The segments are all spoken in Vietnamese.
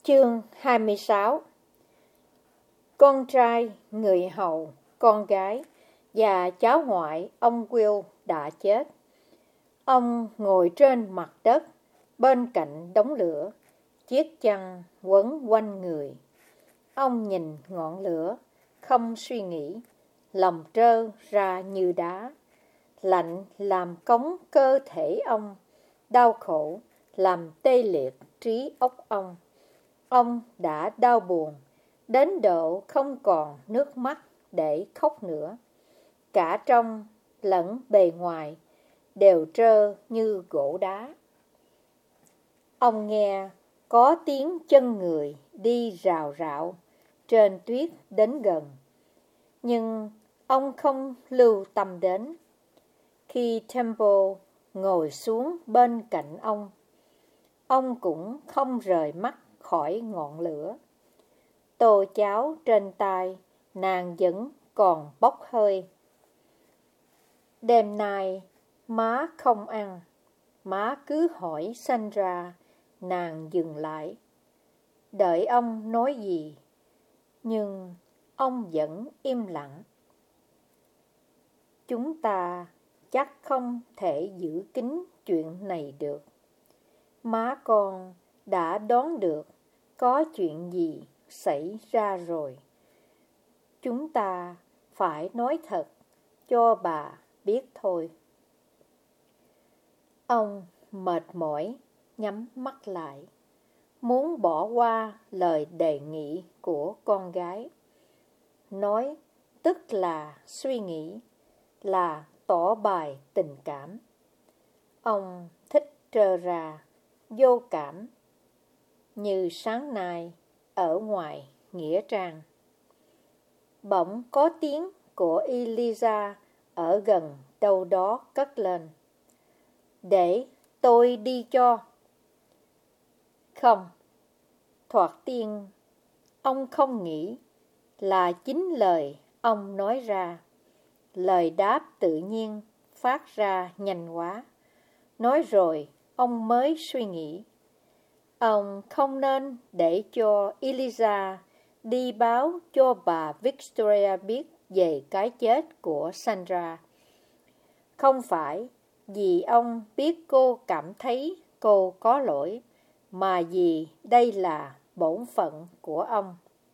Chương 26. Con trai, người hầu, con gái và cháu ngoại ông Will đã chết. Ông ngồi trên mặt đất bên cạnh đống lửa, chiếc chăn quấn quanh người. Ông nhìn ngọn lửa, không suy nghĩ, lòng trơ ra như đá. Lạnh làm cống cơ thể ông, đau khổ làm tê liệt trí óc ông. Ông đã đau buồn, đến độ không còn nước mắt để khóc nữa. Cả trong lẫn bề ngoài đều trơ như gỗ đá. Ông nghe có tiếng chân người đi rào rạo trên tuyết đến gần, nhưng ông không lưu tâm đến. Khi Temple ngồi xuống bên cạnh ông cũng không rời mắt khỏi ngọn lửa. Tô cháo trên tay nàng vẫn còn bốc hơi. Đêm nay má không ăn, má cứ hỏi Sandra. Nàng dừng lại, đợi ông nói gì, nhưng ông vẫn im lặng. Chúng ta chắc không thể giữ kín chuyện này được. Má con đã đoán được có chuyện gì xảy ra rồi. Chúng ta phải nói thật cho bà biết thôi. Ông mệt mỏi nhắm mắt lại, muốn bỏ qua lời đề nghị của con gái. Nói tức là suy nghĩ, là tỏ bài tình cảm. Ông thích trơ ra, vô cảm, như sáng nay ở ngoài nghĩa trang. Bỗng có tiếng của Eliza ở gần đâu đó cất lên. Để tôi đi cho. Không, thoạt tiên, ông không nghĩ là chính lời ông nói ra. Lời đáp tự nhiên phát ra nhanh quá. Nói rồi ông mới suy nghĩ. Ông không nên để cho Eliza đi báo cho bà Victoria biết về cái chết của Sandra. Không phải vì ông biết cô cảm thấy cô có lỗi, mà vì đây là bổn phận của ông.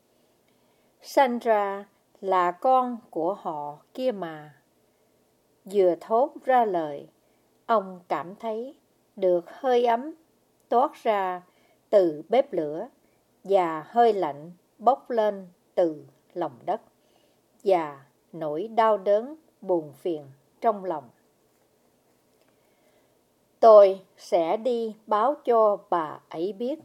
Sandra là con của họ kia mà. Vừa thốt ra lời, ông cảm thấy được hơi ấm toát ra từ bếp lửa và hơi lạnh bốc lên từ lòng đất và nỗi đau đớn buồn phiền trong lòng. Tôi sẽ đi báo cho bà ấy biết.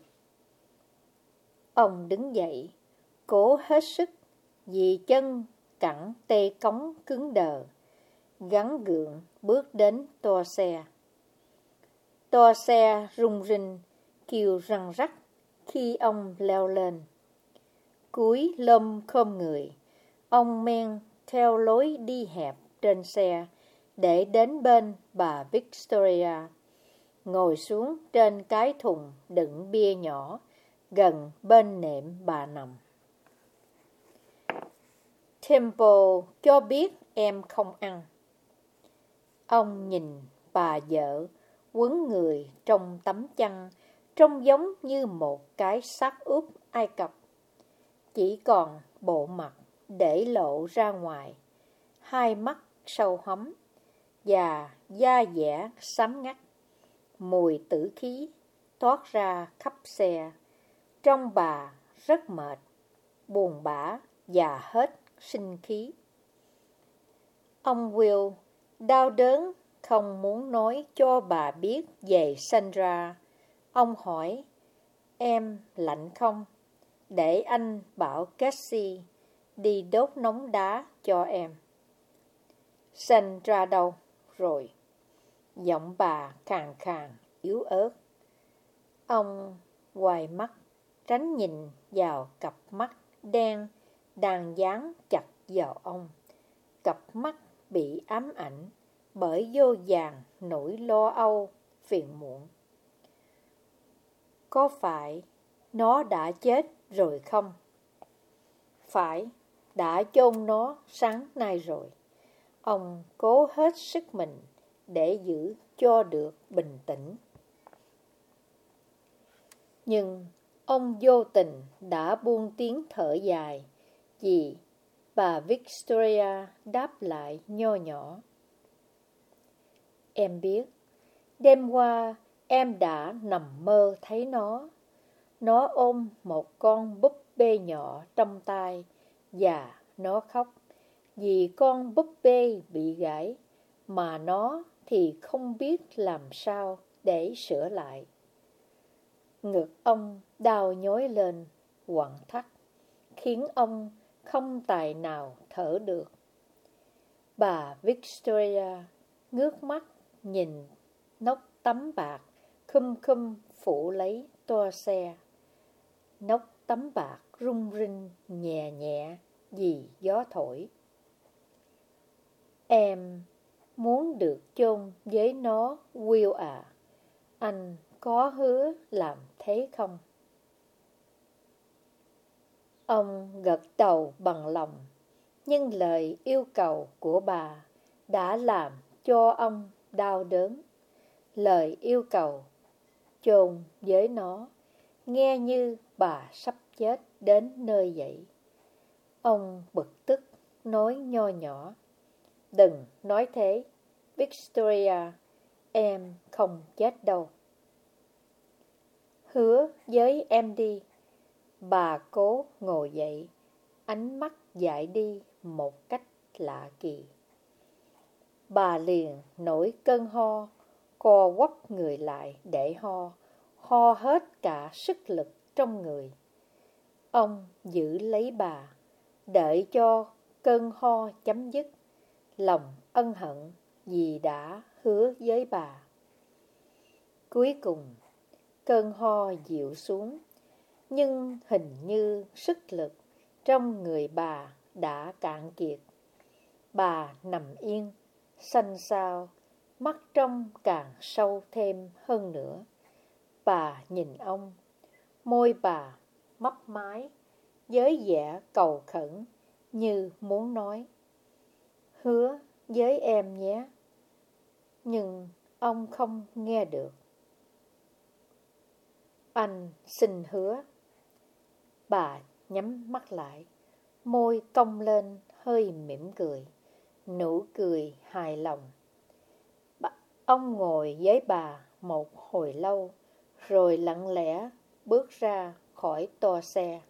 Ông đứng dậy, cố hết sức vì chân cẳng tê cống cứng đờ, gắng gượng bước đến toa xe. Toa xe rung rinh, kêu răng rắc khi ông leo lên. Cúi lom khom người, ông men theo lối đi hẹp trên xe để đến bên bà Victoria, ngồi xuống trên cái thùng đựng bia nhỏ gần bên nệm bà nằm. Temple cho biết em không ăn. Ông nhìn bà vợ quấn người trong tấm chăn, trông giống như một cái xác ướp Ai Cập. Chỉ còn bộ mặt để lộ ra ngoài, hai mắt sâu hóm và da dẻ xám ngắt. Mùi tử khí toát ra khắp xe. Trông bà rất mệt, buồn bã và hết sinh khí. Ông Will đau đớn không muốn nói cho bà biết về Sandra. Ông hỏi, em lạnh không? Để anh bảo Cassie đi đốt nóng đá cho em. Sandra đâu rồi? Giọng bà khàn khàn, yếu ớt. Ông quay mắt, tránh nhìn vào cặp mắt đen đang dán chặt vào ông. Cặp mắt bị ám ảnh bởi vô vàn nỗi lo âu, phiền muộn. Có phải nó đã chết rồi không? Phải, đã chôn nó sáng nay rồi. Ông cố hết sức mình để giữ cho được bình tĩnh. Nhưng ông vô tình đã buông tiếng thở dài vì bà Victoria đáp lại nho nhỏ. Em biết, đêm qua em đã nằm mơ thấy nó. Nó ôm một con búp bê nhỏ trong tay và nó khóc vì con búp bê bị gãy mà nó thì không biết làm sao để sửa lại. Ngực ông đau nhói lên, quặn thắt, khiến ông không tài nào thở được. Bà Victoria ngước mắt nhìn nóc tấm bạc khum phủ lấy toa xe. Nóc tấm bạc rung rinh nhẹ nhẹ vì gió thổi. Em muốn được chôn với nó, Will à. Anh có hứa làm thế không? Ông gật đầu bằng lòng, nhưng lời yêu cầu của bà đã làm cho ông đau đớn. Lời yêu cầu chôn với nó nghe như bà sắp chết đến nơi vậy. Ông bực tức nói nho nhỏ. Đừng nói thế, Victoria, em không chết đâu. Hứa với em đi. Bà cố ngồi dậy, ánh mắt dại đi một cách lạ kỳ. Bà liền nổi cơn ho, co quắp người lại để ho hết cả sức lực trong người. Ông giữ lấy bà, đợi cho cơn ho chấm dứt, lòng ân hận vì đã hứa với bà. Cuối cùng, cơn ho dịu xuống, nhưng hình như sức lực trong người bà đã cạn kiệt. Bà nằm yên, xanh xao, mắt trong càng sâu thêm hơn nữa. Bà nhìn ông, môi bà mấp máy, với vẻ cầu khẩn như muốn nói, hứa với em nhé. Nhưng ông không nghe được. Anh xin hứa. Bà nhắm mắt lại, môi cong lên hơi mỉm cười, nụ cười hài lòng. Ông ngồi với bà một hồi lâu, rồi lặng lẽ bước ra khỏi toa xe.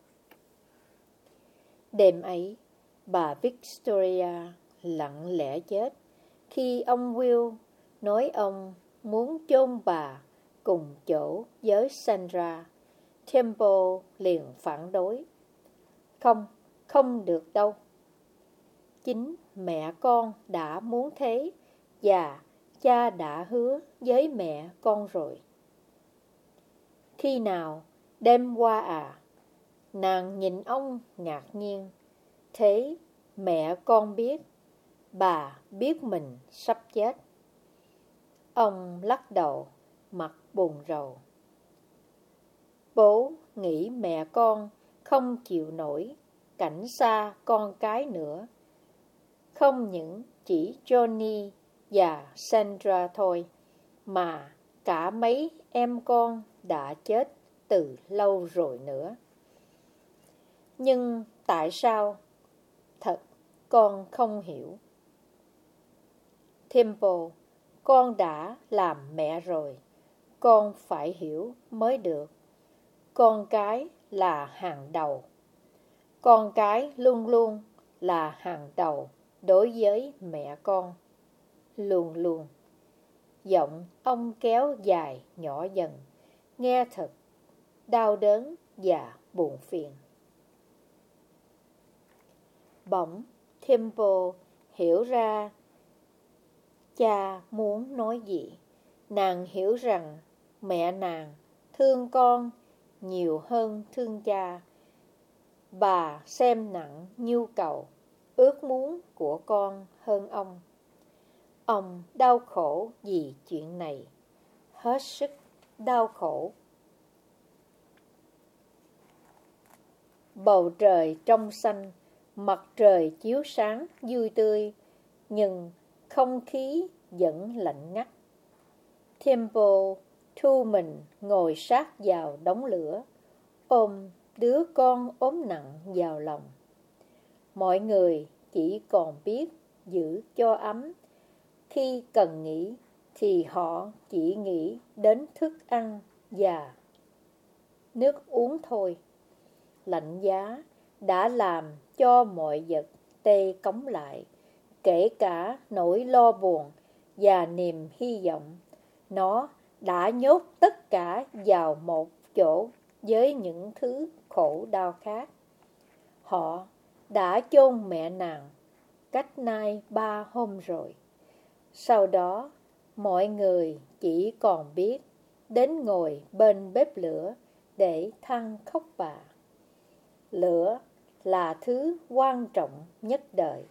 Đêm ấy, bà Victoria lặng lẽ chết khi ông Will nói ông muốn chôn bà cùng chỗ với Sandra. Temple liền phản đối. Không, không được đâu. Chính mẹ con đã muốn thế và cha đã hứa với mẹ con rồi. Khi nào? Đêm qua à? Nàng nhìn ông ngạc nhiên. Thế mẹ con biết, bà biết mình sắp chết. Ông lắc đầu, mặt buồn rầu. Bố nghĩ mẹ con không chịu nổi cảnh xa con cái nữa. Không những chỉ Johnny và Sandra thôi, mà cả mấy em con đã chết từ lâu rồi nữa. Nhưng tại sao? Thật, con không hiểu. Temple, con đã làm mẹ rồi, con phải hiểu mới được. Con cái là hàng đầu. Con cái luôn luôn là hàng đầu đối với mẹ con. Luôn luôn. Giọng ông kéo dài nhỏ dần, nghe thật đau đớn và buồn phiền. Bỗng Temple hiểu ra cha muốn nói gì. Nàng hiểu rằng mẹ nàng thương con nhiều hơn thương cha. Bà xem nặng nhu cầu, ước muốn của con hơn ông. Ông đau khổ vì chuyện này, hết sức đau khổ. bầu trời trong xanh, mặt trời chiếu sáng vui tươi, nhưng không khí vẫn lạnh ngắt. Temple thu mình ngồi sát vào đống lửa, ôm đứa con ốm nặng vào lòng. Mọi người chỉ còn biết giữ cho ấm. Khi cần nghỉ thì họ chỉ nghĩ đến thức ăn và nước uống thôi. Lạnh giá đã làm cho mọi vật tê cống lại, kể cả nỗi lo buồn và niềm hy vọng. Nó đã nhốt tất cả vào một chỗ với những thứ khổ đau khác. Họ đã chôn mẹ nàng cách nay 3 hôm rồi. Sau đó, mọi người chỉ còn biết đến ngồi bên bếp lửa để than khóc bà. Lửa là thứ quan trọng nhất đời.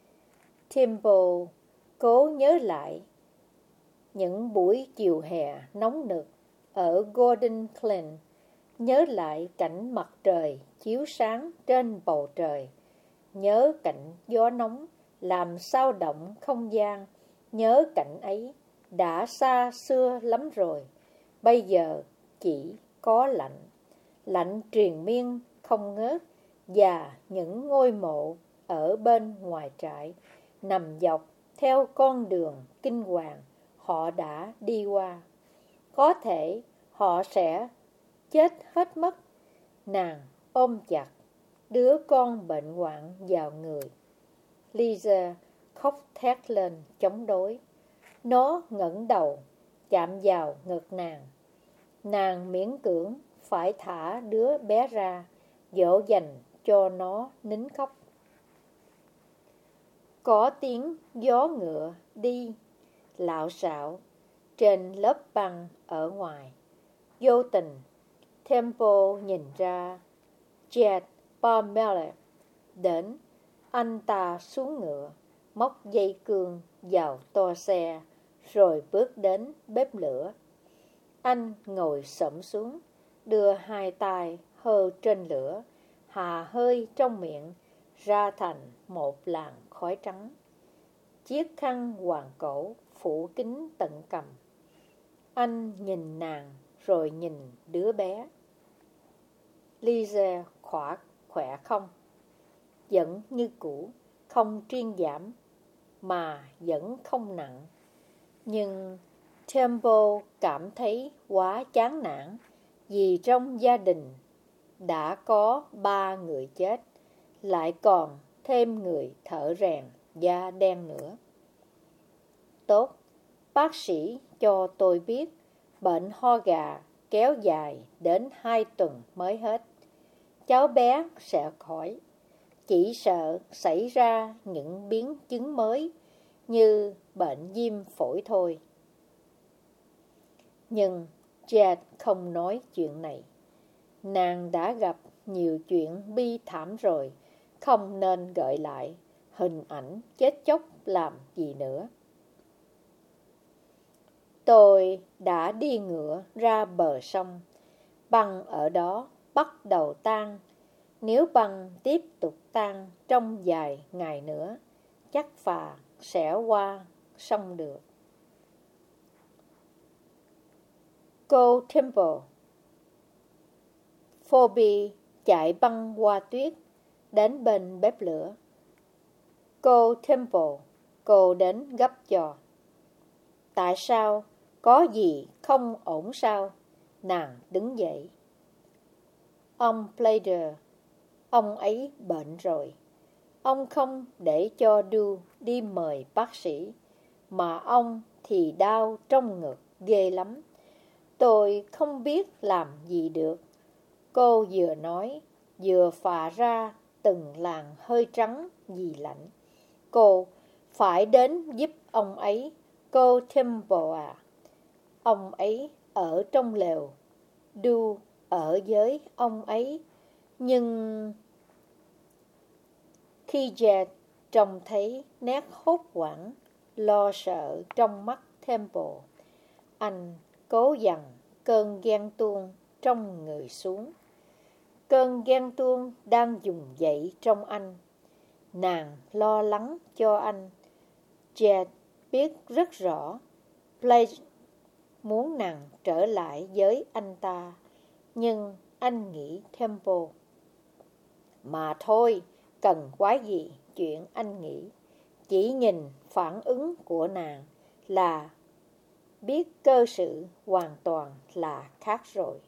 Temple cố nhớ lại những buổi chiều hè nóng nực ở Golden Glen, nhớ lại cảnh mặt trời chiếu sáng trên bầu trời, nhớ cảnh gió nóng làm xao động không gian, nhớ cảnh ấy đã xa xưa lắm rồi. Bây giờ chỉ có lạnh, lạnh triền miên không ngớt, và những ngôi mộ ở bên ngoài trại nằm dọc theo con đường kinh hoàng họ đã đi qua. Có thể họ sẽ chết hết mất. Nàng ôm chặt đứa con bệnh hoạn vào người. Lisa khóc thét lên chống đối. Nó ngẩng đầu chạm vào ngực nàng. Nàng miễn cưỡng phải thả đứa bé ra, dỗ dành cho nó nín khóc. Có tiếng gió ngựa đi lạo xạo trên lớp băng ở ngoài. Vô tình, Temple nhìn ra Jed Parmelet đến. Anh ta xuống ngựa, móc dây cương vào toa xe, rồi bước đến bếp lửa. Anh ngồi xổm xuống, đưa hai tay hơ trên lửa, hà hơi trong miệng ra thành một làn khói trắng. Chiếc khăn hoàng cổ phủ kín tận cằm. Anh nhìn nàng rồi nhìn đứa bé. Lisa khỏe không? Vẫn như cũ, không triên giảm, mà vẫn không nặng. Nhưng Temple cảm thấy quá chán nản, vì trong gia đình đã có 3 người chết, lại còn thêm người thợ rèn da đen nữa. Tốt, bác sĩ cho tôi biết bệnh ho gà kéo dài đến 2 tuần mới hết. Cháu bé sẽ khỏi, chỉ sợ xảy ra những biến chứng mới như bệnh viêm phổi thôi. Nhưng Jed không nói chuyện này. Nàng đã gặp nhiều chuyện bi thảm rồi, không nên gợi lại hình ảnh chết chóc làm gì nữa. Tôi đã đi ngựa ra bờ sông. Băng ở đó bắt đầu tan. Nếu băng tiếp tục tan trong vài ngày nữa, chắc phà sẽ qua sông được. Cô Temple. Phoebe chạy băng qua tuyết, đến bên bếp lửa. Cô Temple, cô đến gấp cho. Tại sao? Có gì không ổn sao? Nàng đứng dậy. Ông Plater, ông ấy bệnh rồi. Ông không để cho Du đi mời bác sĩ, mà ông thì đau trong ngực ghê lắm. Tôi không biết làm gì được. Cô vừa nói, vừa phả ra từng làn hơi trắng vì lạnh. Cô phải đến giúp ông ấy, cô Temple à. Ông ấy ở trong lều, Du ở với ông ấy. Nhưng khi Jed trông thấy nét hốt hoảng, lo sợ trong mắt Temple, anh cố dằn cơn ghen tuông trong người xuống. cơn ghen tuông đang dùng dậy trong anh. Nàng lo lắng cho anh. Jed biết rất rõ Blake muốn nàng trở lại với anh ta, nhưng anh nghĩ Temple. Mà thôi, cần quái gì chuyện anh nghĩ. Chỉ nhìn phản ứng của nàng là biết cơ sự hoàn toàn là khác rồi.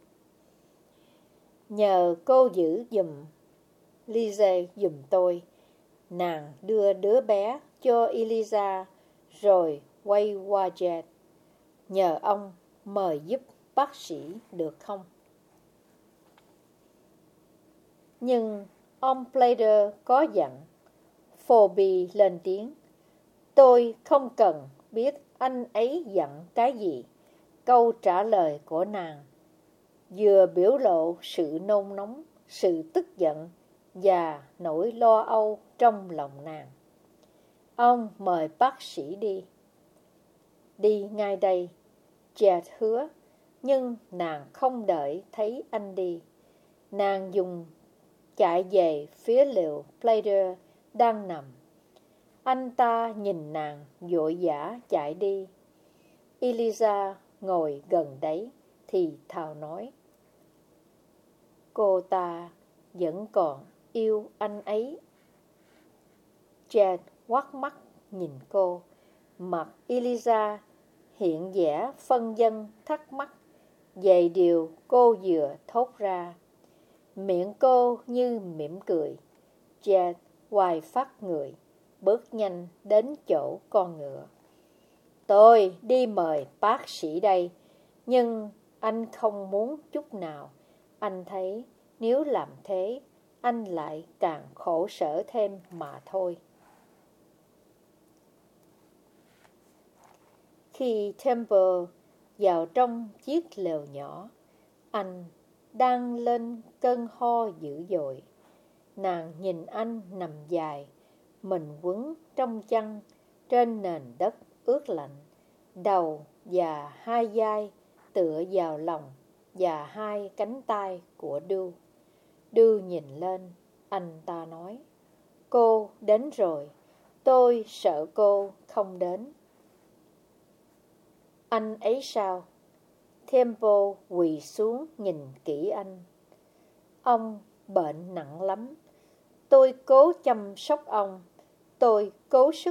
Nhờ cô giữ giùm Lise giùm tôi. Nàng đưa đứa bé cho Eliza rồi quay qua Jed. Nhờ ông mời giúp bác sĩ được không? Nhưng ông Plater có dặn. Phoebe lên tiếng. Tôi không cần biết anh ấy dặn cái gì. Câu trả lời của nàng vừa biểu lộ sự nôn nóng, sự tức giận và nỗi lo âu trong lòng nàng. Ông mời bác sĩ đi. Đi ngay đây, Jed hứa, nhưng nàng không đợi thấy anh đi. Nàng dùng chạy về phía liều Plater đang nằm. Anh ta nhìn nàng vội vã chạy đi. Eliza ngồi gần đấy thì thào nói. Cô ta vẫn còn yêu anh ấy. Jed quắt mắt nhìn cô. Mặt Eliza hiện vẻ phân vân thắc mắc về điều cô vừa thốt ra. Miệng cô như mỉm cười. Jed hoài phát người, bước nhanh đến chỗ con ngựa. Tôi đi mời bác sĩ đây, nhưng anh không muốn chút nào. Anh thấy nếu làm thế, anh lại càng khổ sở thêm mà thôi. Khi Temple vào trong chiếc lều nhỏ, anh đang lên cơn ho dữ dội. Nàng nhìn anh nằm dài, mình quấn trong chăn trên nền đất ướt lạnh, đầu và hai vai tựa vào lòng và hai cánh tay của Drew. Drew nhìn lên, anh ta nói, cô đến rồi, tôi sợ cô không đến. Anh ấy sao? Temple quỳ xuống nhìn kỹ anh. Ông bệnh nặng lắm. Tôi cố chăm sóc ông. Tôi cố sức.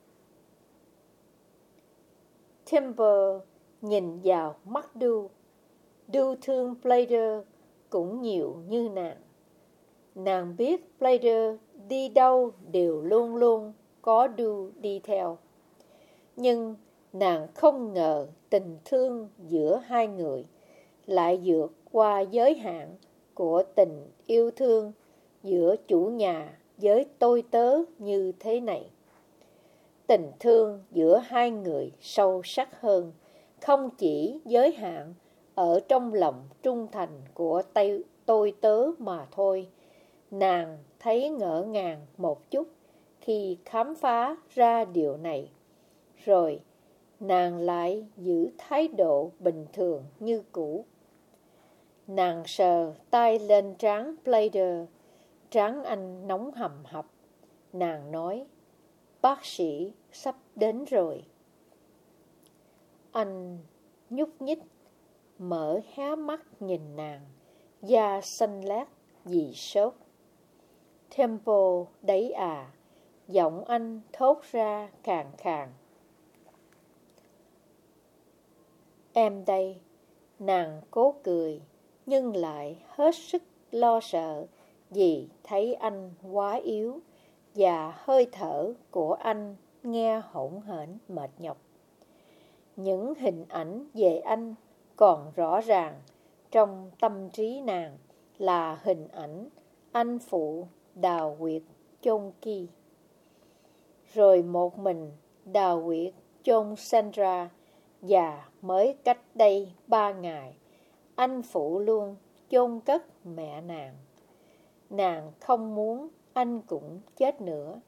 Temple nhìn vào mắt Drew. Drew thương Plater cũng nhiều như nàng. Nàng biết Plater đi đâu đều luôn luôn có Drew đi theo. Nhưng nàng không ngờ tình thương giữa hai người lại vượt qua giới hạn của tình yêu thương giữa chủ nhà với tôi tớ như thế này. Tình thương giữa hai người sâu sắc hơn, không chỉ giới hạn ở trong lòng trung thành của tôi tớ mà thôi. Nàng thấy ngỡ ngàng một chút khi khám phá ra điều này. Rồi nàng lại giữ thái độ bình thường như cũ. Nàng sờ tay lên trán Plater. Trán anh nóng hầm hập. Nàng nói, bác sĩ sắp đến rồi. Anh nhúc nhích, mở há mắt nhìn nàng, da xanh lét vì sốt. Temple đấy à, giọng anh thốt ra khàn khàn. Em đây. Nàng cố cười, nhưng lại hết sức lo sợ vì thấy anh quá yếu và hơi thở của anh nghe hỗn hển mệt nhọc. Những hình ảnh về anh còn rõ ràng trong tâm trí nàng là hình ảnh anh phụ Đào Nguyệt chôn Ki. Rồi một mình Đào Nguyệt chôn Sandra, và mới cách đây 3 ngày anh phụ luôn chôn cất mẹ nàng. Nàng không muốn anh cũng chết nữa.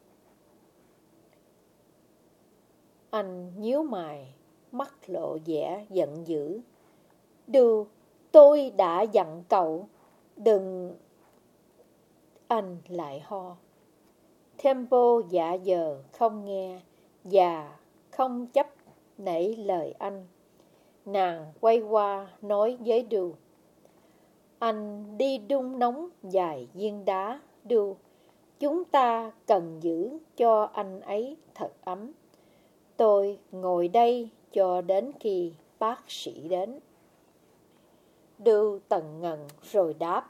Anh nhíu mày, mắt lộ vẻ giận dữ. Tôi đã dặn cậu đừng... Anh lại ho. Tempo dạ giờ không nghe và không chấp nể lời anh. Nàng quay qua nói với Đu: anh đi đun nóng vài viên đá, Đu. Chúng ta cần giữ cho anh ấy thật ấm. Tôi ngồi đây cho đến khi bác sĩ đến. Đu tần ngần rồi đáp: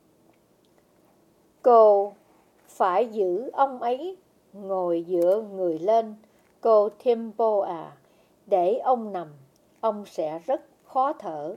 cô phải giữ ông ấy ngồi dựa người lên, cô Tempo à. Để ông nằm, ông sẽ rất khó thở.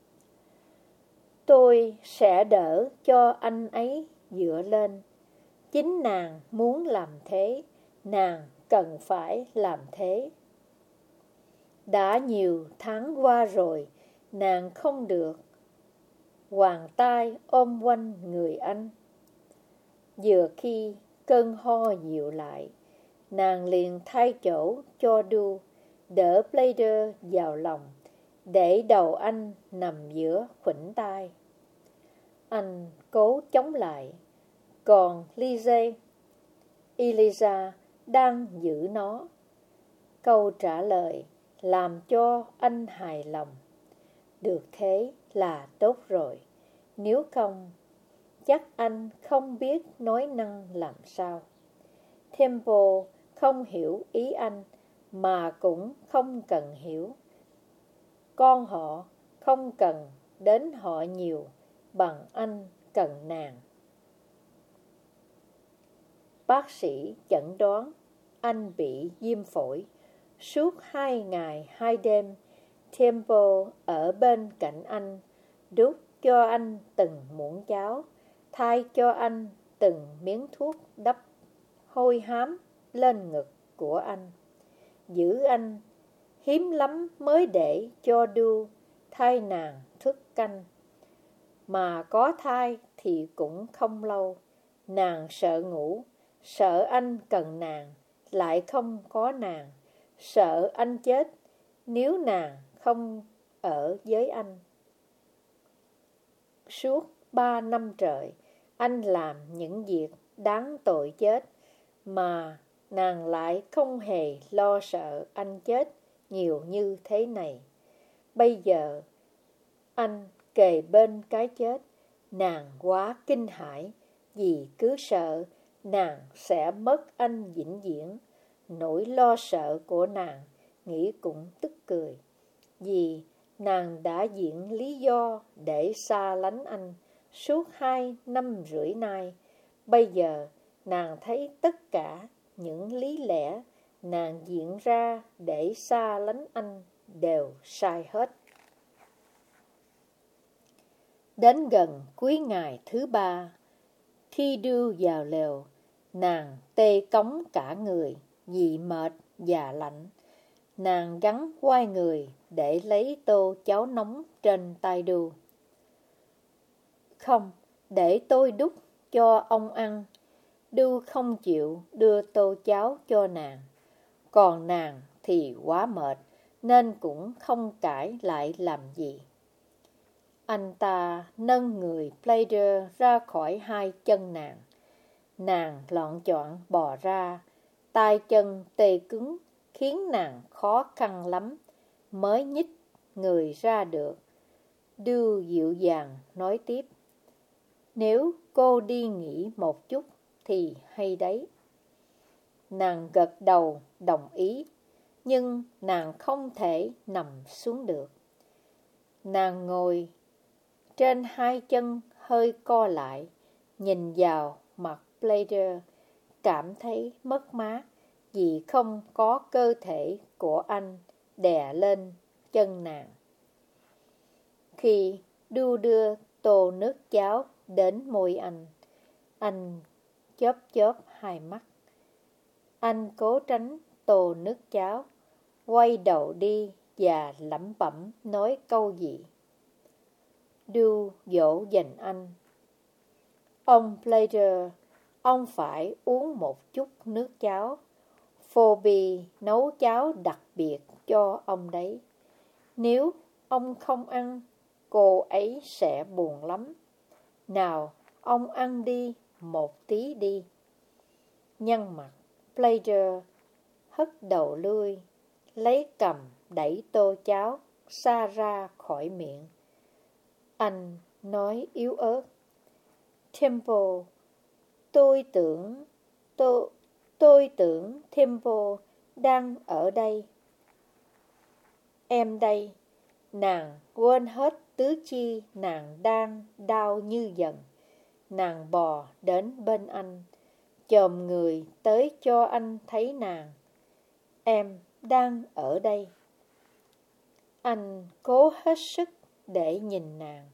Tôi sẽ đỡ cho anh ấy dựa lên. Chính nàng muốn làm thế, nàng cần phải làm thế. Đã nhiều tháng qua rồi, nàng không được hoàng tay ôm quanh người anh. Vừa khi cơn ho dịu lại, nàng liền thay chỗ cho Đu, đỡ Blader vào lòng, để đầu anh nằm giữa khuỷu tay. Anh cố chống lại, còn Eliza đang giữ nó. Câu trả lời làm cho anh hài lòng. Được thế là tốt rồi. Nếu không, chắc anh không biết nói năng làm sao. Tempo không hiểu ý anh, mà cũng không cần hiểu. Con họ không cần đến họ nhiều bằng anh cần nàng. Bác sĩ chẩn đoán anh bị viêm phổi. Suốt 2 ngày 2 đêm, Tempo ở bên cạnh anh, đút cho anh từng muỗng cháo, thay cho anh từng miếng thuốc đắp hôi hám lên ngực của anh. Giữ anh, hiếm lắm mới để cho Đu thay nàng thức canh. Mà có thai thì cũng không lâu. Nàng sợ ngủ, sợ anh cần nàng, lại không có nàng, sợ anh chết nếu nàng không ở với anh. Suốt 3 năm trời, anh làm những việc đáng tội chết, mà nàng lại không hề lo sợ anh chết nhiều như thế này. Bây giờ, anh kề bên cái chết, nàng quá kinh hãi, vì cứ sợ nàng sẽ mất anh vĩnh viễn. Nỗi lo sợ của nàng nghĩ cũng tức cười, vì nàng đã diễn lý do để xa lánh anh suốt 2 năm rưỡi nay. Bây giờ nàng thấy tất cả những lý lẽ nàng diễn ra để xa lánh anh đều sai hết. Đến gần cuối ngày thứ 3, khi đưa vào lều, nàng tê cống cả người vì mệt và lạnh. Nàng gắng quay người để lấy tô cháo nóng trên tay Đu. Không, để tôi đút cho ông ăn. Đu không chịu đưa tô cháo cho nàng. Còn nàng thì quá mệt, nên cũng không cãi lại làm gì. Anh ta nâng người Blader ra khỏi 2 chân nàng. Nàng loạng choạng bò ra, tay chân tê cứng, khiến nàng khó khăn lắm mới nhích người ra được. Đu dịu dàng nói tiếp: nếu cô đi nghỉ một chút thì hay đấy. Nàng gật đầu đồng ý, nhưng nàng không thể nằm xuống được. Nàng ngồi trên 2 chân hơi co lại, nhìn vào mặt Blader, cảm thấy mất mát vì không có cơ thể của anh đè lên chân nàng. Khi Đu đưa tô nước cháo đến môi anh chớp chớp 2 mắt. Anh cố tránh tô nước cháo, quay đầu đi và lẩm bẩm nói câu gì. Đu dỗ dành anh: ông Blader, ông phải uống một chút nước cháo. Phoebe nấu cháo đặc biệt cho ông đấy. Nếu ông không ăn, cô ấy sẽ buồn lắm. Nào, ông ăn đi, một tí đi. Nhăn mặt, Plater hất đầu lui, lấy cầm đẩy tô cháo xa ra khỏi miệng. Anh nói yếu ớt. Temple, tôi tưởng Temple đang ở đây. Em đây. Nàng quên hết tứ chi nàng đang đau như dần. Nàng bò đến bên anh, chồm người tới cho anh thấy nàng. Em đang ở đây. Anh cố hết sức để nhìn nàng.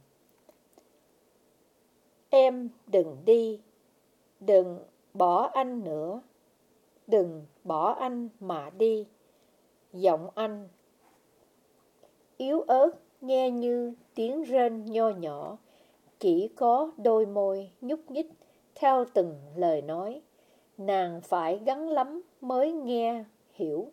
Em đừng đi, đừng bỏ anh nữa, đừng bỏ anh mà đi. Giọng anh yếu ớt nghe như tiếng rên nho nhỏ, chỉ có đôi môi nhúc nhích theo từng lời nói. Nàng phải gắng lắm mới nghe hiểu.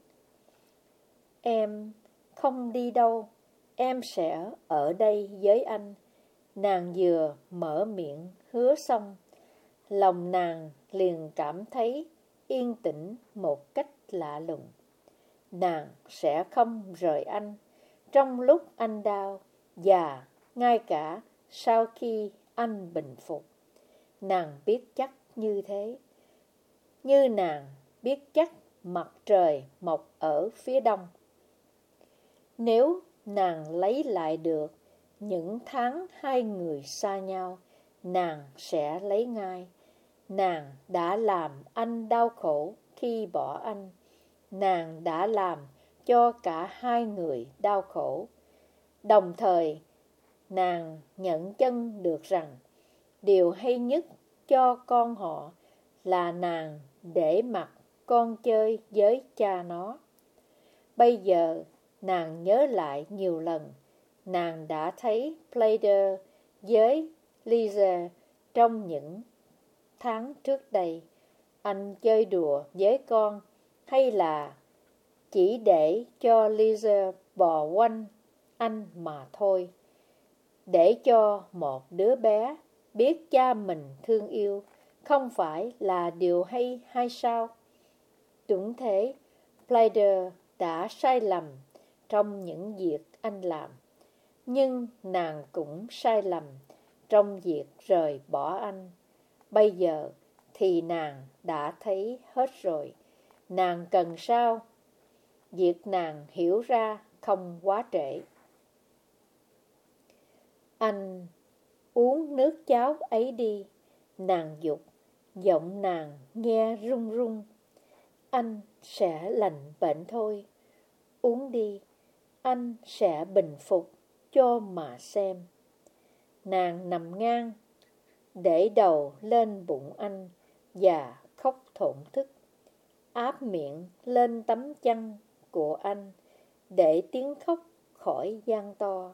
Em không đi đâu, em sẽ ở đây với anh. Nàng vừa mở miệng hứa xong, lòng nàng liền cảm thấy yên tĩnh một cách lạ lùng. Nàng sẽ không rời anh trong lúc anh đau, và ngay cả sau khi anh bình phục. Nàng biết chắc như thế. Như nàng biết chắc mặt trời mọc ở phía đông. Nếu nàng lấy lại được những tháng hai người xa nhau, nàng sẽ lấy ngay. Nàng đã làm anh đau khổ khi bỏ anh. Nàng đã làm cho cả hai người đau khổ. Đồng thời, nàng nhận chân được rằng điều hay nhất cho con họ là nàng để mặc con chơi với cha nó. Bây giờ, nàng nhớ lại nhiều lần, nàng đã thấy Plater với Lisa trong những tháng trước đây. Anh chơi đùa với con hay là chỉ để cho Lisa bò quanh anh mà thôi. Để cho một đứa bé biết cha mình thương yêu không phải là điều hay sao? Đúng thế, Plater đã sai lầm trong những việc anh làm. Nhưng nàng cũng sai lầm trong việc rời bỏ anh. Bây giờ thì nàng đã thấy hết rồi. Nàng cần sao? Việc nàng hiểu ra không quá trễ. Anh uống nước cháo ấy đi, nàng dục, giọng nàng nghe run run. Anh sẽ lành bệnh thôi. Uống đi, anh sẽ bình phục cho mà xem. Nàng nằm ngang, để đầu lên bụng anh và khóc thổn thức, áp miệng lên tấm chăn của anh để tiếng khóc khỏi gian to.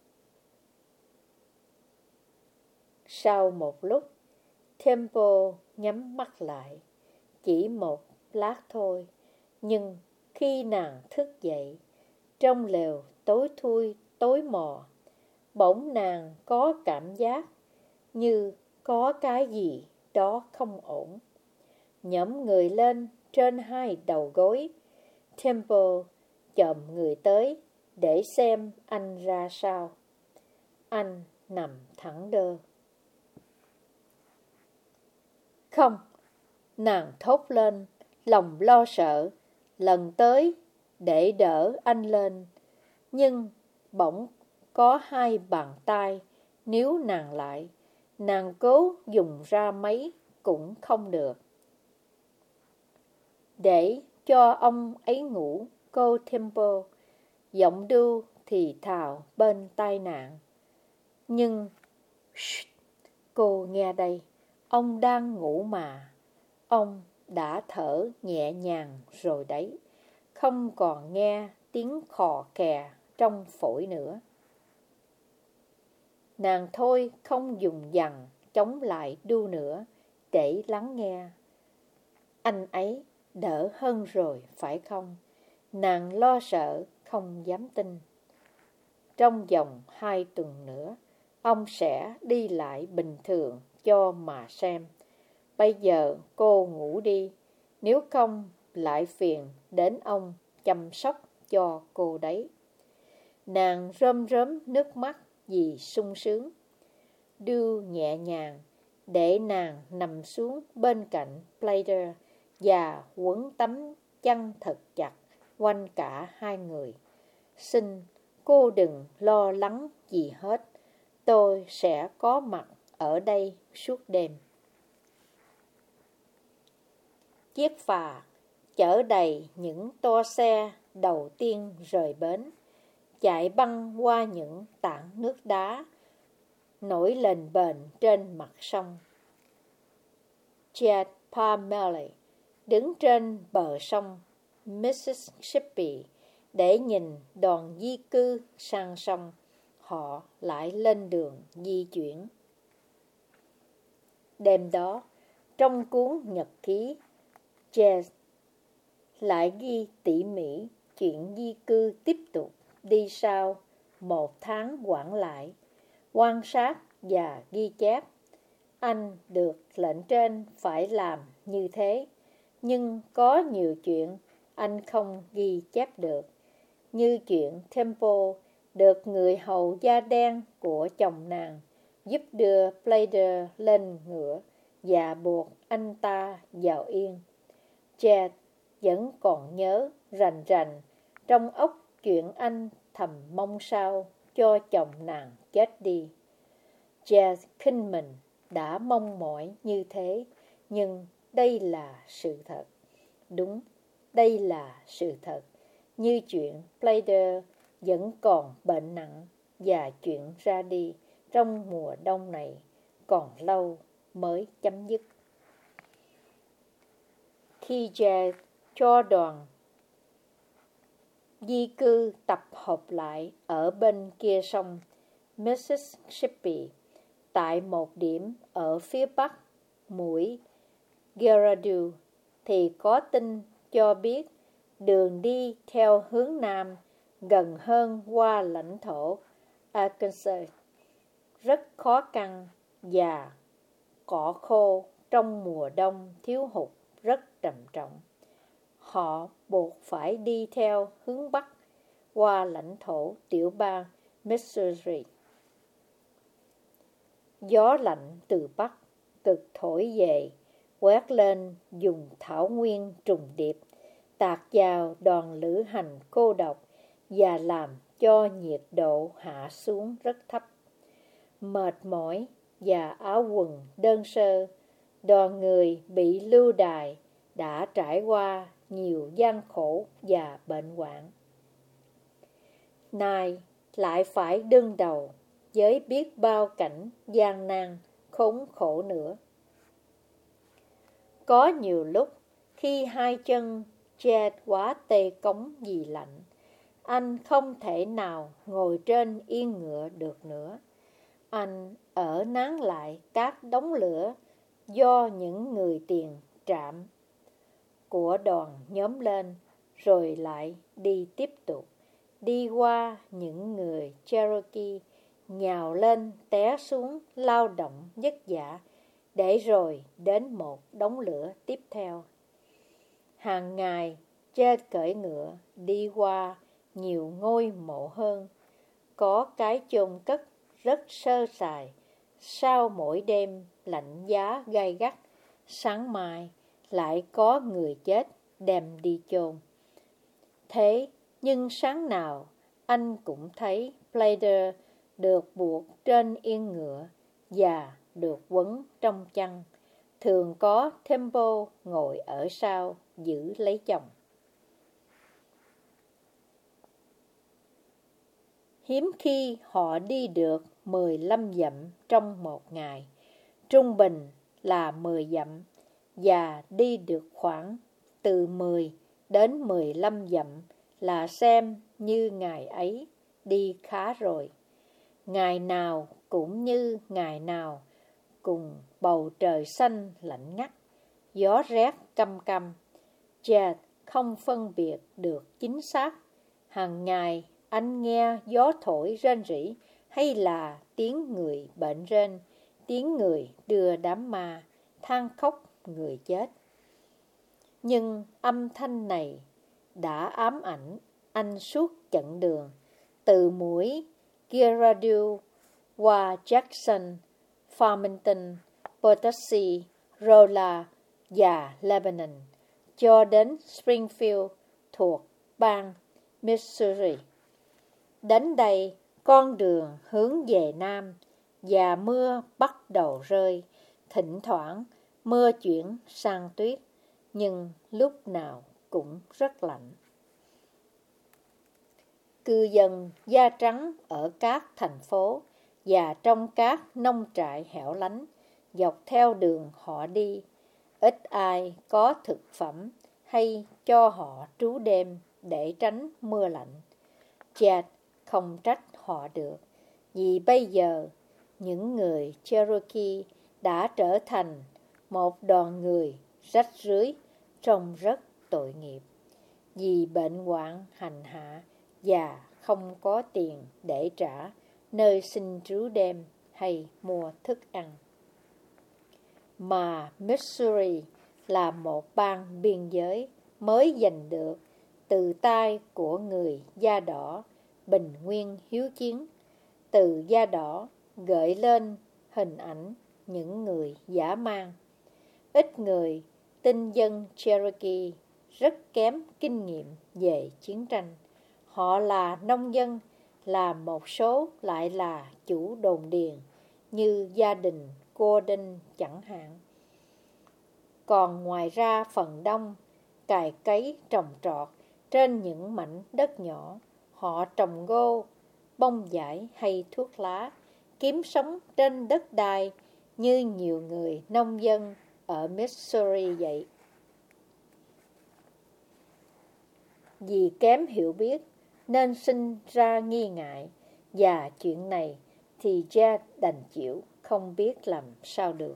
Sau một lúc, Temple nhắm mắt lại, chỉ một lát thôi. Nhưng khi nàng thức dậy, trong lều tối thui tối mò, bỗng nàng có cảm giác như có cái gì đó không ổn. Nhổm người lên trên hai đầu gối, Temple chồm người tới để xem anh ra sao. Anh nằm thẳng đơ. Không, nàng thốt lên, lòng lo sợ, lần tới để đỡ anh lên. Nhưng bỗng có hai bàn tay níu nàng lại. Nàng cố dùng ra mấy cũng không được. Để cho ông ấy ngủ, cô Temple, giọng đu thì thào bên tai nàng. Nhưng, cô nghe đây, ông đang ngủ mà. Ông đã thở nhẹ nhàng rồi đấy, không còn nghe tiếng khò khè trong phổi nữa. Nàng thôi không dùng dằn chống lại đu nữa để lắng nghe. Anh ấy đỡ hơn rồi phải không? Nàng lo sợ không dám tin. Trong vòng 2 tuần nữa, ông sẽ đi lại bình thường cho mà xem. Bây giờ cô ngủ đi, nếu không lại phiền đến ông chăm sóc cho cô đấy. Nàng rơm rớm nước mắt vì sung sướng. Đưa nhẹ nhàng để nàng nằm xuống bên cạnh Plater và quấn tấm chăn thật chặt quanh cả hai người. Xin cô đừng lo lắng gì hết, tôi sẽ có mặt ở đây suốt đêm. Chiếc phà chở đầy những toa xe đầu tiên rời bến, chạy băng qua những tảng nước đá nổi lên bềnh trên mặt sông. Jed Parmalee đứng trên bờ sông Mississippi để nhìn đoàn di cư sang sông. Họ lại lên đường di chuyển. Đêm đó, trong cuốn nhật ký, Jed lại ghi tỉ mỉ chuyện di cư tiếp tục đi sau 1 tháng quãng lại, quan sát và ghi chép. Anh được lệnh trên phải làm như thế, nhưng có nhiều chuyện anh không ghi chép được, như chuyện Temple được người hầu da đen của chồng nàng giúp đưa Plater lên ngựa và buộc anh ta vào yên. Jed vẫn còn nhớ rành rành trong óc chuyện anh thầm mong sao cho chồng nàng chết đi. Jed khinh mình đã mong mỏi như thế, nhưng đây là sự thật. Đúng, đây là sự thật. Như chuyện Plater vẫn còn bệnh nặng và chuyện ra đi trong mùa đông này còn lâu mới chấm dứt. Khi Jed cho đoàn di cư tập hợp lại ở bên kia sông Mississippi, tại một điểm ở phía bắc mũi Gerardo, thì có tin cho biết đường đi theo hướng nam gần hơn qua lãnh thổ Arkansas rất khó khăn và cỏ khô trong mùa đông thiếu hụt rất trầm trọng. Họ buộc phải đi theo hướng bắc qua lãnh thổ tiểu bang Missouri. Gió lạnh từ bắc cực thổi về, quét lên vùng thảo nguyên trùng điệp, tạt vào đoàn lữ hành cô độc và làm cho nhiệt độ hạ xuống rất thấp. Mệt mỏi và áo quần đơn sơ, đoàn người bị lưu đày đã trải qua nhiều gian khổ và bệnh hoạn. Nay lại phải đương đầu với biết bao cảnh gian nan khốn khổ nữa. Có nhiều lúc khi hai chân Jed quá tê cống vì lạnh, anh không thể nào ngồi trên yên ngựa được nữa. Anh ở nán lại các đống lửa do những người tiền trạm của đoàn nhóm lên, rồi lại đi tiếp tục, đi qua những người Cherokee, nhào lên té xuống lao động vất vả, để rồi đến một đống lửa tiếp theo. Hàng ngày, Jed cưỡi ngựa đi qua nhiều ngôi mộ hơn, có cái chôn cất rất sơ sài. Sau mỗi đêm lạnh giá gay gắt, sáng mai lại có người chết đem đi chôn. Thế nhưng sáng nào anh cũng thấy Plater được buộc trên yên ngựa và được quấn trong chăn. Thường có Temple ngồi ở sau giữ lấy chồng. Hiếm khi họ đi được 15 dặm trong một ngày, trung bình là 10 dặm, và đi được khoảng từ 10 đến 15 dặm là xem như ngày ấy đi khá rồi. Ngày nào cũng như ngày nào, cùng bầu trời xanh lạnh ngắt, gió rét căm căm. Jed không phân biệt được chính xác hàng ngày anh nghe gió thổi rên rỉ hay là tiếng người bệnh rên, tiếng người đưa đám ma, than khóc người chết. Nhưng âm thanh này đã ám ảnh anh suốt chặng đường, từ mũi Girardeau qua Jackson, Farmington, Potosi, Rolla và Lebanon, cho đến Springfield thuộc bang Missouri. Đến đây, con đường hướng về Nam và mưa bắt đầu rơi, thỉnh thoảng mưa chuyển sang tuyết, nhưng lúc nào cũng rất lạnh. Cư dân da trắng ở các thành phố và trong các nông trại hẻo lánh dọc theo đường họ đi, ít ai có thực phẩm hay cho họ trú đêm để tránh mưa lạnh. Chad không trách họ được, vì bây giờ những người Cherokee đã trở thành một đoàn người rách rưới, trông rất tội nghiệp, vì bệnh hoạn hành hạ và không có tiền để trả nơi xin trú đêm hay mua thức ăn. Mà Missouri là một bang biên giới mới giành được từ tay của người da đỏ bình nguyên hiếu chiến. Từ da đỏ gợi lên hình ảnh những người dã man. Ít người tin dân Cherokee rất kém kinh nghiệm về chiến tranh. Họ là nông dân, là một số lại là chủ đồn điền, như gia đình Gordon chẳng hạn. Còn ngoài ra phần đông cày cấy trồng trọt trên những mảnh đất nhỏ. Họ trồng ngô, bông vải hay thuốc lá, kiếm sống trên đất đai như nhiều người nông dân ở Missouri vậy. Vì kém hiểu biết nên sinh ra nghi ngại, và chuyện này thì Chad đành chịu, không biết làm sao được.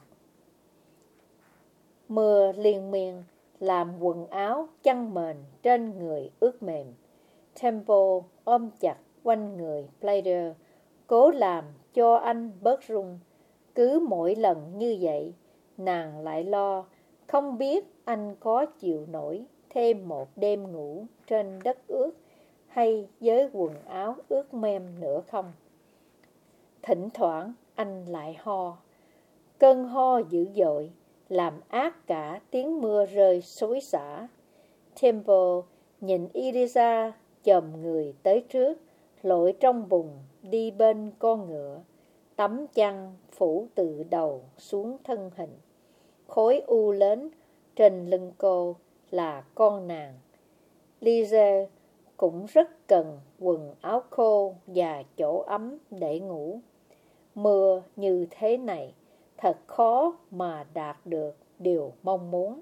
Mưa liên miên làm quần áo chăn mền trên người ướt mềm. Temple ôm chặt quanh người Blader, cố làm cho anh bớt run. Cứ mỗi lần như vậy, nàng lại lo không biết anh có chịu nổi thêm một đêm ngủ trên đất ướt hay với quần áo ướt mem nữa không. Thỉnh thoảng anh lại ho. Cơn ho dữ dội làm át cả tiếng mưa rơi xối xả. Temple nhìn Eliza chồm người tới trước, lội trong bùn đi bên con ngựa, tấm chăn phủ từ đầu xuống thân hình. Khối u lớn trên lưng cô là con nàng. Lise cũng rất cần quần áo khô và chỗ ấm để ngủ. Mưa như thế này thật khó mà đạt được điều mong muốn.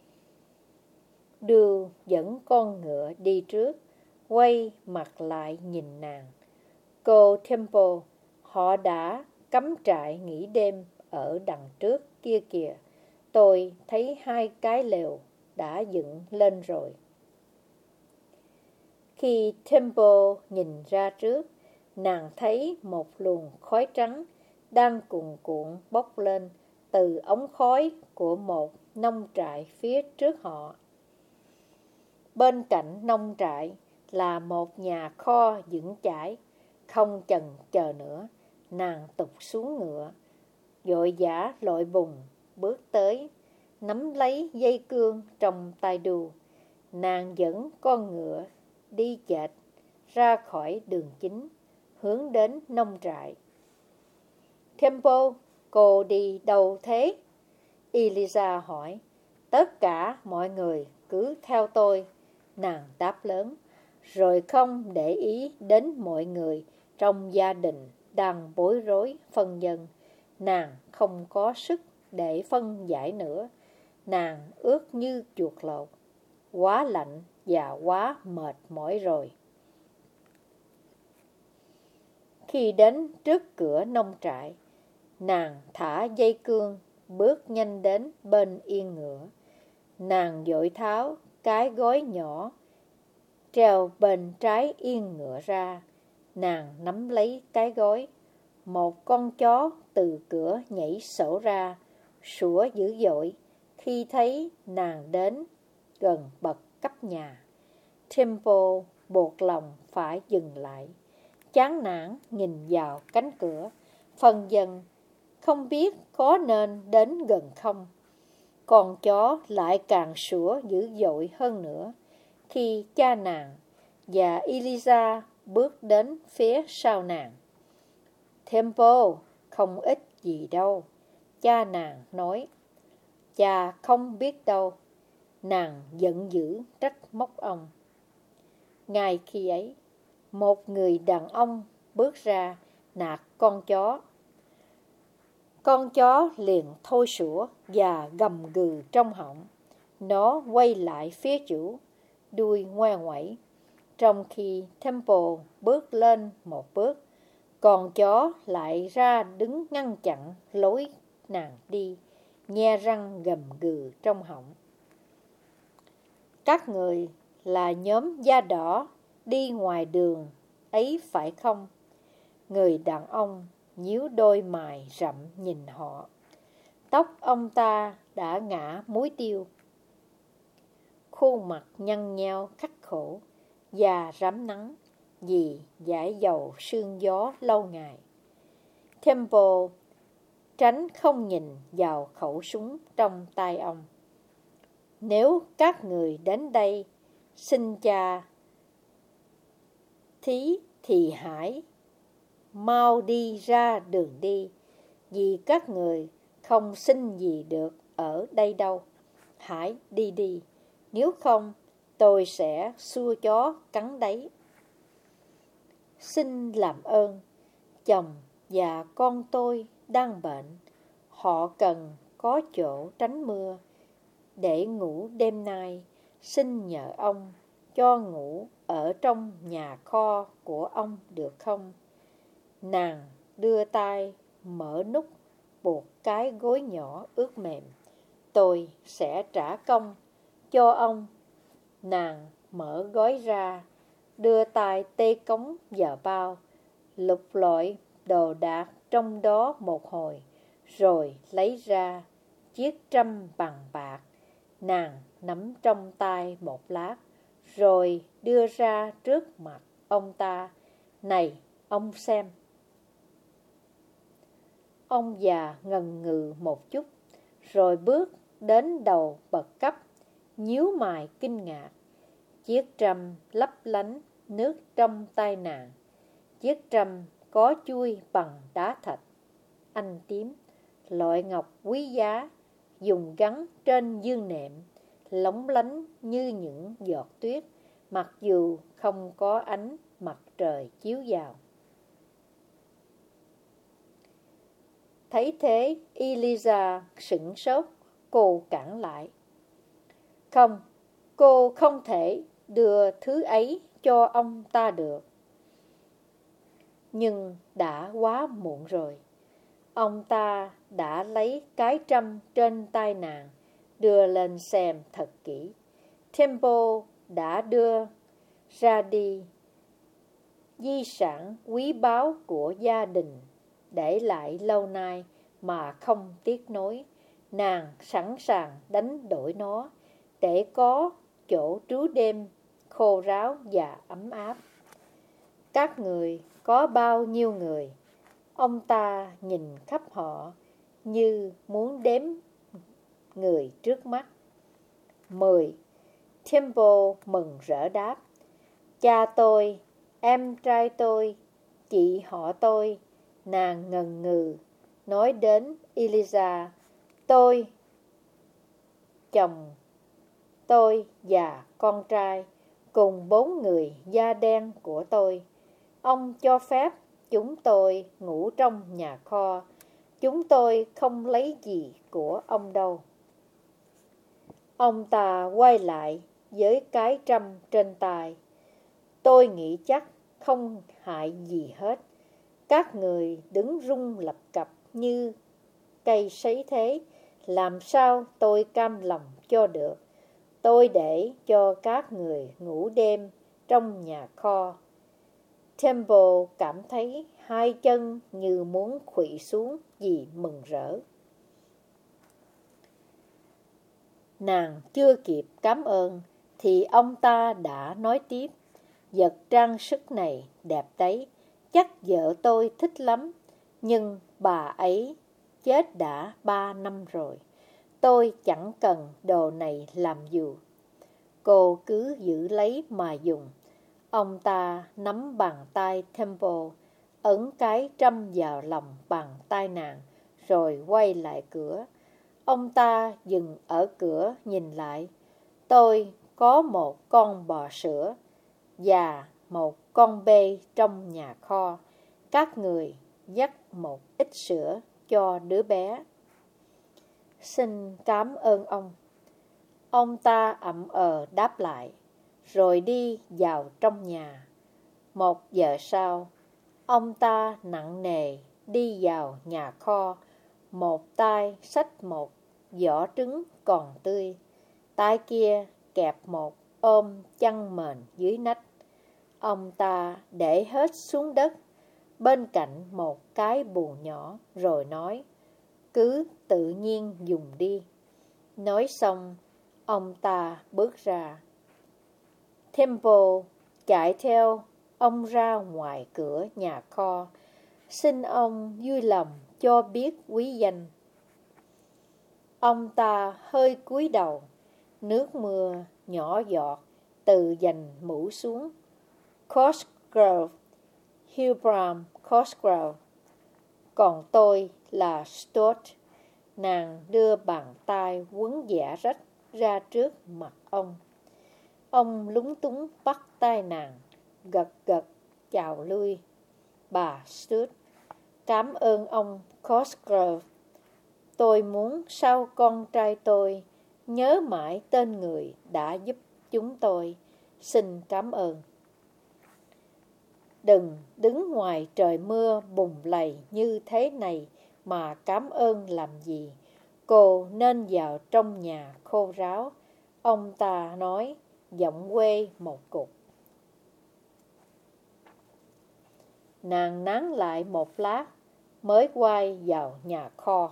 Đưa dẫn con ngựa đi trước, quay mặt lại nhìn nàng. Cô Temple, họ đã cắm trại nghỉ đêm ở đằng trước kia kìa. Tôi thấy 2 cái lều đã dựng lên rồi. Khi Temple nhìn ra trước, nàng thấy một luồng khói trắng đang cuồn cuộn bốc lên từ ống khói của một nông trại phía trước họ. Bên cạnh nông trại là một nhà kho vững chãi. Không chần chờ nữa, nàng tụt xuống ngựa, vội vã lội bùn, bước tới, nắm lấy dây cương trong tay đu. Nàng dẫn con ngựa đi chệch ra khỏi đường chính, hướng đến nông trại. Temple, cô đi đâu thế? Eliza hỏi. Tất cả mọi người cứ theo tôi, nàng đáp lớn, rồi không để ý đến mọi người trong gia đình đang bối rối phân dân. Nàng không có sức để phân giải nữa. Nàng ướt như chuột lột, quá lạnh và quá mệt mỏi rồi. Khi đến trước cửa nông trại, nàng thả dây cương, bước nhanh đến bên yên ngựa. Nàng vội tháo cái gối nhỏ treo bên trái yên ngựa ra. Nàng nắm lấy cái gối. Một con chó từ cửa nhảy sổ ra, sủa dữ dội khi thấy nàng đến gần bậc cấp nhà. Temple buộc lòng phải dừng lại, chán nản nhìn vào cánh cửa, phân vân không biết có nên đến gần không. Con chó lại càng sủa dữ dội hơn nữa khi cha nàng và Eliza bước đến phía sau nàng. Temple, không ít gì đâu, cha nàng nói. Cha không biết đâu, nàng giận dữ trách móc ông. Ngay khi ấy, một người đàn ông bước ra nạt con chó. Con chó liền thôi sủa và gầm gừ trong họng. Nó quay lại phía chủ, đuôi ngoe ngoẩy. Trong khi Temple bước lên một bước, con chó lại ra đứng ngăn chặn lối nàng đi, nhe răng gầm gừ trong họng. Các người là nhóm da đỏ đi ngoài đường ấy phải không? Người đàn ông nhíu đôi mày rậm nhìn họ. Tóc ông ta đã ngả muối tiêu. Khuôn mặt nhăn nheo khắc khổ, da rám nắng vì dãi dầu sương gió lâu ngày. Temple tránh không nhìn vào khẩu súng trong tay ông. Nếu các người đến đây xin cha thí thì hãy mau đi ra đường đi, vì các người không xin gì được ở đây đâu. Hãy đi đi, nếu không tôi sẽ xua chó cắn đấy. Xin làm ơn, chồng và con tôi đang bệnh, họ cần có chỗ tránh mưa để ngủ đêm nay. Xin nhờ ông cho ngủ ở trong nhà kho của ông được không? Nàng đưa tay mở nút buộc cái gối nhỏ ướt mềm. Tôi sẽ trả công cho ông. Nàng mở gói ra, đưa tay tê cống vào bao, lục lọi đồ đạc trong đó một hồi, rồi lấy ra chiếc trâm bằng bạc. Nàng nắm trong tay một lát, rồi đưa ra trước mặt ông ta. Này, ông xem. Ông già ngần ngừ một chút, rồi bước đến đầu bậc cấp, nhíu mày kinh ngạc. Chiếc trâm lấp lánh nước trong tay nàng. Chiếc trâm có chuôi bằng đá thạch, anh tím, loại ngọc quý giá, dùng gắn trên dương nệm, lóng lánh như những giọt tuyết, mặc dù không có ánh mặt trời chiếu vào. Thấy thế, Eliza sửng sốt, cô cản lại. Không, cô không thể đưa thứ ấy cho ông ta được. Nhưng đã quá muộn rồi. Ông ta đã lấy cái trâm trên tay nàng, đưa lên xem thật kỹ. Temple đã đưa ra đi di sản quý báu của gia đình, để lại lâu nay mà không tiếc nối. Nàng sẵn sàng đánh đổi nó để có chỗ trú đêm khô ráo và ấm áp. Các người có bao nhiêu người? Ông ta nhìn khắp họ như muốn đếm người trước mắt. 10. Temple mừng rỡ đáp. Cha tôi, em trai tôi, chị họ tôi. Nàng ngần ngừ nói đến Eliza. Tôi, chồng tôi và con trai, cùng 4 người da đen của tôi. Ông cho phép chúng tôi ngủ trong nhà kho. Chúng tôi không lấy gì của ông đâu. Ông ta quay lại với cái trâm trên tay. Tôi nghĩ chắc không hại gì hết. Các người đứng rung lập cập như cây sấy thế, làm sao tôi cam lòng cho được. Tôi để cho các người ngủ đêm trong nhà kho. Temple cảm thấy hai chân như muốn khuỵu xuống vì mừng rỡ. Nàng chưa kịp cảm ơn thì ông ta đã nói tiếp: vật trang sức này đẹp đấy, chắc vợ tôi thích lắm, nhưng bà ấy chết đã 3 năm rồi. Tôi chẳng cần đồ này làm dù. Cô cứ giữ lấy mà dùng. Ông ta nắm bàn tay Temple, ấn cái trâm vào lòng bàn tay nàng, rồi quay lại cửa. Ông ta dừng ở cửa nhìn lại. Tôi có một con bò sữa và một con bê trong nhà kho. Các người dắt một ít sữa cho đứa bé. Xin cảm ơn ông. Ông ta ậm đáp lại, rồi đi vào trong nhà. 1 giờ sau, ông ta nặng nề đi vào nhà kho, một tay xách một vỏ trứng còn tươi, tay kia kẹp một ôm chăn mền dưới nách. Ông ta để hết xuống đất bên cạnh một cái bùn nhỏ, rồi nói: cứ tự nhiên dùng đi. Nói xong, ông ta bước ra. Temple chạy theo ông ra ngoài cửa nhà kho. Xin ông vui lòng cho biết quý danh. Ông ta hơi cúi đầu, nước mưa nhỏ giọt từ vành mũ xuống. Cosgrove, Hillbram Cosgrove. Còn tôi là Stuart. Nàng đưa bàn tay quấn dạ rách ra trước mặt ông. Ông lúng túng bắt tay nàng, gật gật chào lui. Bà Stuart, cảm ơn ông Cosgrove. Tôi muốn sau con trai tôi nhớ mãi tên người đã giúp chúng tôi. Xin cảm ơn. Đừng đứng ngoài trời mưa bùng lầy như thế này mà cảm ơn làm gì. Cô nên vào trong nhà khô ráo. Ông ta nói, giọng quê một cục. Nàng nán lại một lát, mới quay vào nhà kho.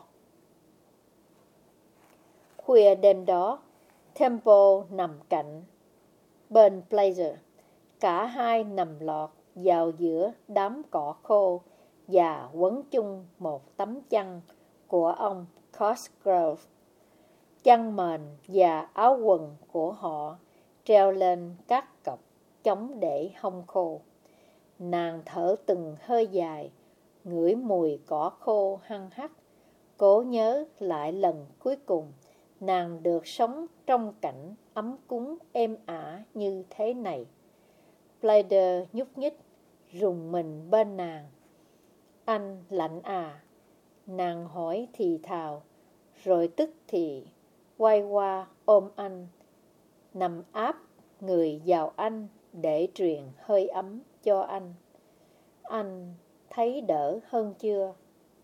Khuya đêm đó, Temple nằm cạnh bên Blazer. Cả hai nằm lọt vào giữa đám cỏ khô và quấn chung một tấm chăn của ông Cosgrove. Chăn mền và áo quần của họ treo lên các cọc chống để hong khô. Nàng thở từng hơi dài, ngửi mùi cỏ khô hăng hắc, cố nhớ lại lần cuối cùng nàng được sống trong cảnh ấm cúng êm ả như thế này. Blader nhúc nhích, rùng mình bên nàng. Anh lạnh à? Nàng hỏi thì thào, rồi tức thì quay qua ôm anh, nằm áp người vào anh để truyền hơi ấm cho anh. Anh thấy đỡ hơn chưa?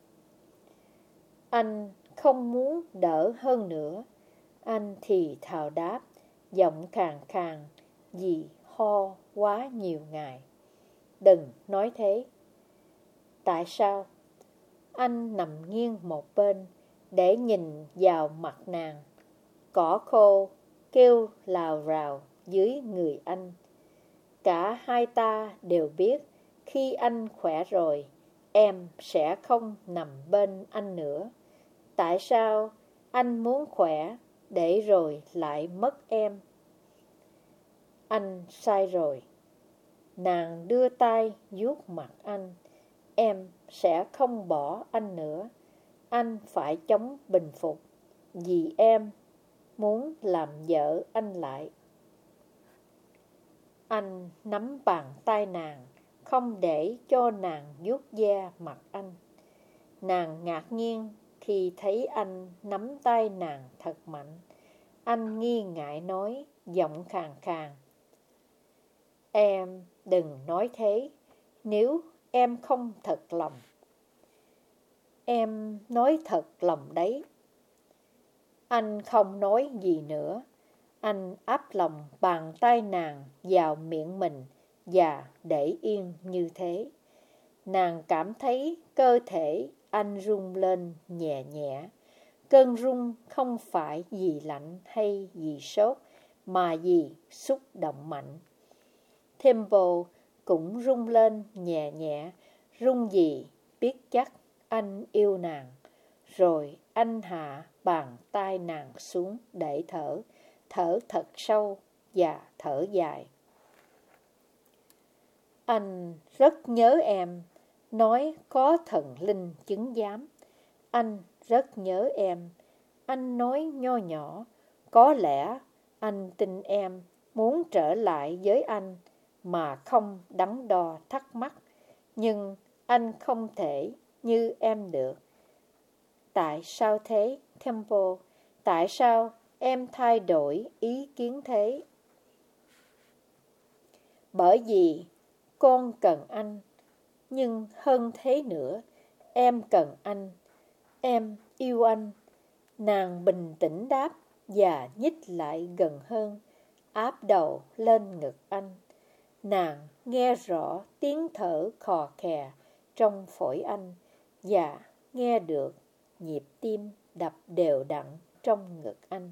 Anh không muốn đỡ hơn nữa. Anh thì thào đáp, giọng khàn khàn vì ho quá nhiều ngày. Đừng nói thế. Tại sao? Anh nằm nghiêng một bên để nhìn vào mặt nàng. Cỏ khô kêu lào rào dưới người anh. Cả hai ta đều biết khi anh khỏe rồi, em sẽ không nằm bên anh nữa. Tại sao anh muốn khỏe để rồi lại mất em? Anh sai rồi. Nàng đưa tay vuốt mặt anh. Em sẽ không bỏ anh nữa. Anh phải chống bình phục, vì em muốn làm vợ anh lại. Anh nắm bàn tay nàng, không để cho nàng vuốt da mặt anh. Nàng ngạc nhiên khi thấy anh nắm tay nàng thật mạnh. Anh nghi ngại nói, giọng khàn khàn. Em đừng nói thế, nếu em không thật lòng. Em nói thật lòng đấy. Anh không nói gì nữa. Anh áp lòng bàn tay nàng vào miệng mình và để yên như thế. Nàng cảm thấy cơ thể anh rung lên nhẹ nhẹ. Cơn rung không phải vì lạnh hay vì sốt, mà vì xúc động mạnh. Temple cũng rung lên nhẹ nhẹ, rung gì biết chắc anh yêu nàng. Rồi anh hạ bàn tay nàng xuống để thở, thở thật sâu và thở dài. Anh rất nhớ em, nói có thần linh chứng giám. Anh rất nhớ em, anh nói nho nhỏ, có lẽ anh tin em muốn trở lại với anh mà không đắn đo thắc mắc. Nhưng anh không thể như em được. Tại sao thế, Temple? Tại sao em thay đổi ý kiến thế? Bởi vì con cần anh, nhưng hơn thế nữa, em cần anh. Em yêu anh. Nàng bình tĩnh đáp và nhích lại gần hơn, áp đầu lên ngực anh. Nàng nghe rõ tiếng thở khò khè trong phổi anh và nghe được nhịp tim đập đều đặn trong ngực anh.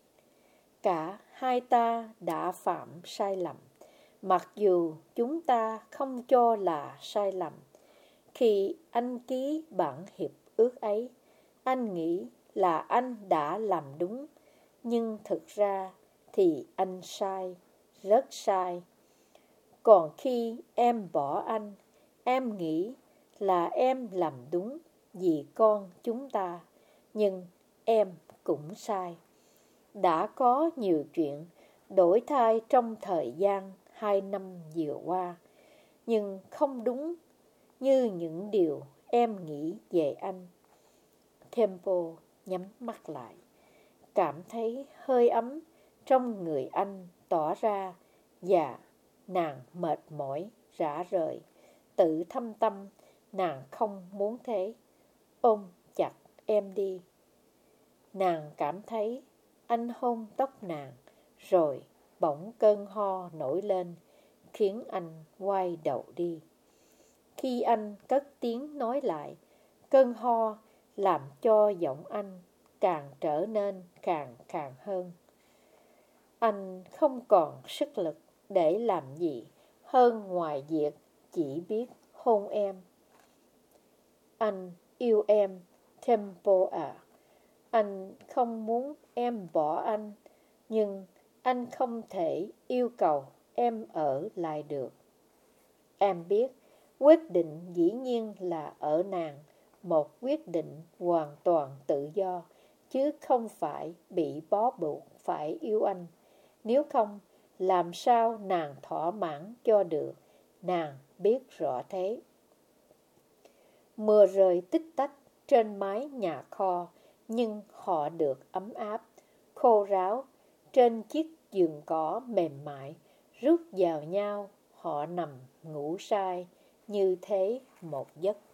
Cả hai ta đã phạm sai lầm, mặc dù chúng ta không cho là sai lầm. Khi anh ký bản hiệp ước ấy, anh nghĩ là anh đã làm đúng, nhưng thực ra thì anh sai, rất sai. Còn khi em bỏ anh, em nghĩ là em làm đúng vì con chúng ta, nhưng em cũng sai. Đã có nhiều chuyện đổi thay trong thời gian 2 năm vừa qua, nhưng không đúng như những điều em nghĩ về anh. Temple nhắm mắt lại, cảm thấy hơi ấm trong người anh tỏ ra và nàng mệt mỏi, rã rời, tự thâm tâm nàng không muốn thế. Ôm chặt em đi. Nàng cảm thấy anh hôn tóc nàng, rồi bỗng cơn ho nổi lên, khiến anh quay đầu đi. Khi anh cất tiếng nói lại, cơn ho làm cho giọng anh càng trở nên khàn khàn hơn. Anh không còn sức lực để làm gì hơn ngoài việc chỉ biết hôn em. Anh yêu em, Temple à. Anh không muốn em bỏ anh, nhưng anh không thể yêu cầu em ở lại được. Em biết, quyết định dĩ nhiên là ở nàng, một quyết định hoàn toàn tự do, chứ không phải bị bó buộc phải yêu anh. Nếu không, làm sao nàng thỏa mãn cho được, nàng biết rõ thế. Mưa rơi tích tách trên mái nhà kho, nhưng họ được ấm áp, khô ráo, trên chiếc giường cỏ mềm mại, rút vào nhau, họ nằm ngủ say, như thế một giấc.